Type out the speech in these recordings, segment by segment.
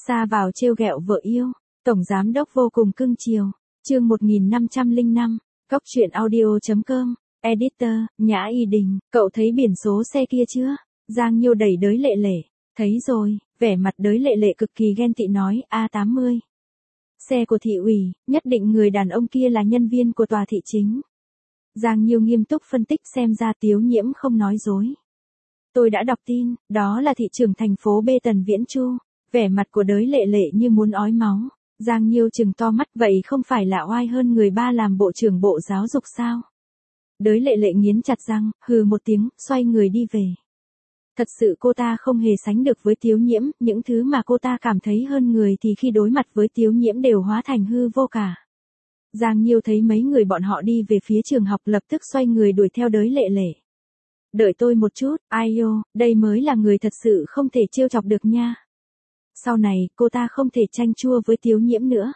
Sa vào trêu ghẹo vợ yêu, tổng giám đốc vô cùng cưng chiều. Chương 1505, Cốc truyện audio.com, Editor, Nhã Y Đình, cậu thấy biển số xe kia chưa? Giang Nhiêu đẩy Đới Lệ Lệ. Thấy rồi, vẻ mặt Đới Lệ Lệ cực kỳ ghen tị nói, A80. Xe của thị ủy, nhất định người đàn ông kia là nhân viên của tòa thị chính. Giang Nhiêu nghiêm túc phân tích xem ra Tiếu Nhiễm không nói dối. Tôi đã đọc tin, đó là thị trưởng thành phố B Tần Viễn Chu. Vẻ mặt của Đới Lệ Lệ như muốn ói máu. Giang Nhiêu trừng to mắt, vậy không phải là oai hơn người ba làm bộ trưởng bộ giáo dục sao? Đới Lệ Lệ nghiến chặt răng, hừ một tiếng, xoay người đi về. Thật sự cô ta không hề sánh được với Tiếu Nhiễm, những thứ mà cô ta cảm thấy hơn người thì khi đối mặt với Tiếu Nhiễm đều hóa thành hư vô cả. Giang Nhiêu thấy mấy người bọn họ đi về phía trường học lập tức xoay người đuổi theo Đới Lệ Lệ. Đợi tôi một chút, ai yêu, đây mới là người thật sự không thể trêu chọc được nha. Sau này, cô ta không thể tranh chua với Tiếu Nhiễm nữa.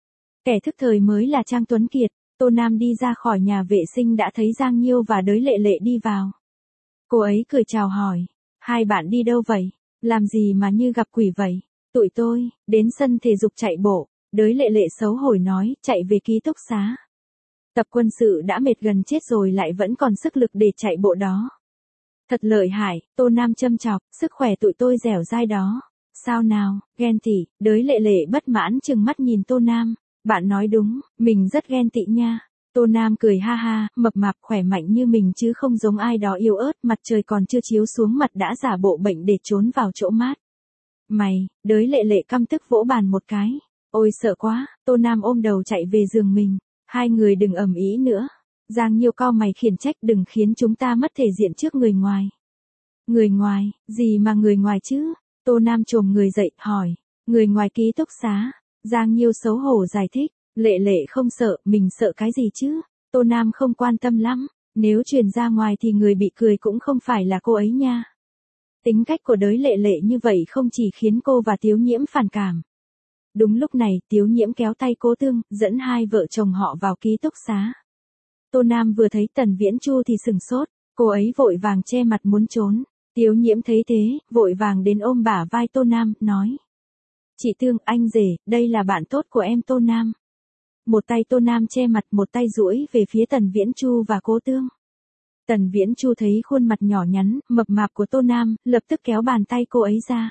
Kẻ thức thời mới là Trang Tuấn Kiệt. Tô Nam đi ra khỏi nhà vệ sinh đã thấy Giang Nhiêu và Đới Lệ Lệ đi vào. Cô ấy cười chào hỏi. Hai bạn đi đâu vậy? Làm gì mà như gặp quỷ vậy? Tụi tôi, đến sân thể dục chạy bộ. Đới Lệ Lệ xấu hổ nói, chạy về ký túc xá. Tập quân sự đã mệt gần chết rồi lại vẫn còn sức lực để chạy bộ đó. Thật lợi hại, Tô Nam châm chọc, sức khỏe tụi tôi dẻo dai đó. Sao nào, ghen tị, Đới Lệ Lệ bất mãn trừng mắt nhìn Tô Nam. Bạn nói đúng, mình rất ghen tị nha. Tô Nam cười ha ha, mập mạp khỏe mạnh như mình chứ không giống ai đó yếu ớt, mặt trời còn chưa chiếu xuống mặt đã giả bộ bệnh để trốn vào chỗ mát. Mày, Đới Lệ Lệ căm tức vỗ bàn một cái. Ôi sợ quá, Tô Nam ôm đầu chạy về giường mình. Hai người đừng ầm ĩ nữa. Giang Nhiêu cau mày khiển trách, đừng khiến chúng ta mất thể diện trước người ngoài. Người ngoài, gì mà người ngoài chứ? Tô Nam chồm người dậy, hỏi. Người ngoài ký túc xá. Giang Nhiêu xấu hổ giải thích. Lệ Lệ không sợ, mình sợ cái gì chứ? Tô Nam không quan tâm lắm. Nếu truyền ra ngoài thì người bị cười cũng không phải là cô ấy nha. Tính cách của Đới Lệ Lệ như vậy không chỉ khiến cô và Tiếu Nhiễm phản cảm. Đúng lúc này, Tiếu Nhiễm kéo tay Cố Tương, dẫn hai vợ chồng họ vào ký túc xá. Tô Nam vừa thấy Tần Viễn Chu thì sừng sốt, cô ấy vội vàng che mặt muốn trốn. Tiếu Nhiễm thấy thế, vội vàng đến ôm bả vai Tô Nam, nói. Chị Tương, anh rể, đây là bạn tốt của em Tô Nam. Một tay Tô Nam che mặt, một tay duỗi về phía Tần Viễn Chu và Cố Tương. Tần Viễn Chu thấy khuôn mặt nhỏ nhắn, mập mạp của Tô Nam, lập tức kéo bàn tay cô ấy ra.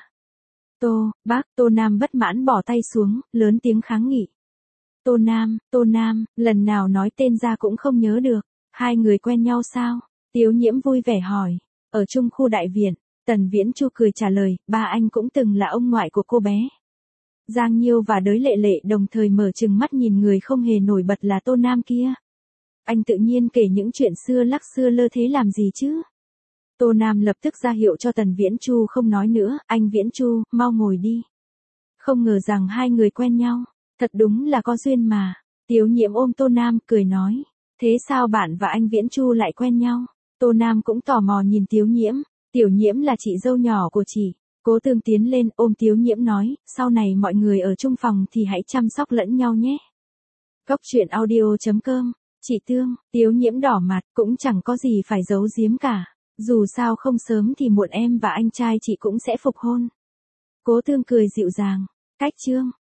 Bác, Tô Nam bất mãn bỏ tay xuống, lớn tiếng kháng nghị. Tô Nam, lần nào nói tên ra cũng không nhớ được. Hai người quen nhau sao? Tiếu Nhiễm vui vẻ hỏi. Ở chung khu đại viện, Tần Viễn Chu cười trả lời, ba anh cũng từng là ông ngoại của cô bé. Giang Nhiêu và Đới Lệ Lệ đồng thời mở trừng mắt nhìn người không hề nổi bật là Tô Nam kia. Anh tự nhiên kể những chuyện xưa lắc xưa lơ thế làm gì chứ? Tô Nam lập tức ra hiệu cho Tần Viễn Chu không nói nữa, anh Viễn Chu, mau ngồi đi. Không ngờ rằng hai người quen nhau, thật đúng là có duyên mà. Tiếu Nhiễm ôm Tô Nam, cười nói, thế sao bạn và anh Viễn Chu lại quen nhau? Tô Nam cũng tò mò nhìn Tiếu Nhiễm, Tiểu Nhiễm là chị dâu nhỏ của chị. Cố Tương tiến lên ôm Tiếu Nhiễm nói, sau này mọi người ở chung phòng thì hãy chăm sóc lẫn nhau nhé. Cốc truyện audio.com, chị Tương, Tiếu Nhiễm đỏ mặt, cũng chẳng có gì phải giấu giếm cả. Dù sao không sớm thì muộn em và anh trai chị cũng sẽ phục hôn. Cố Tương cười dịu dàng. Cách chương.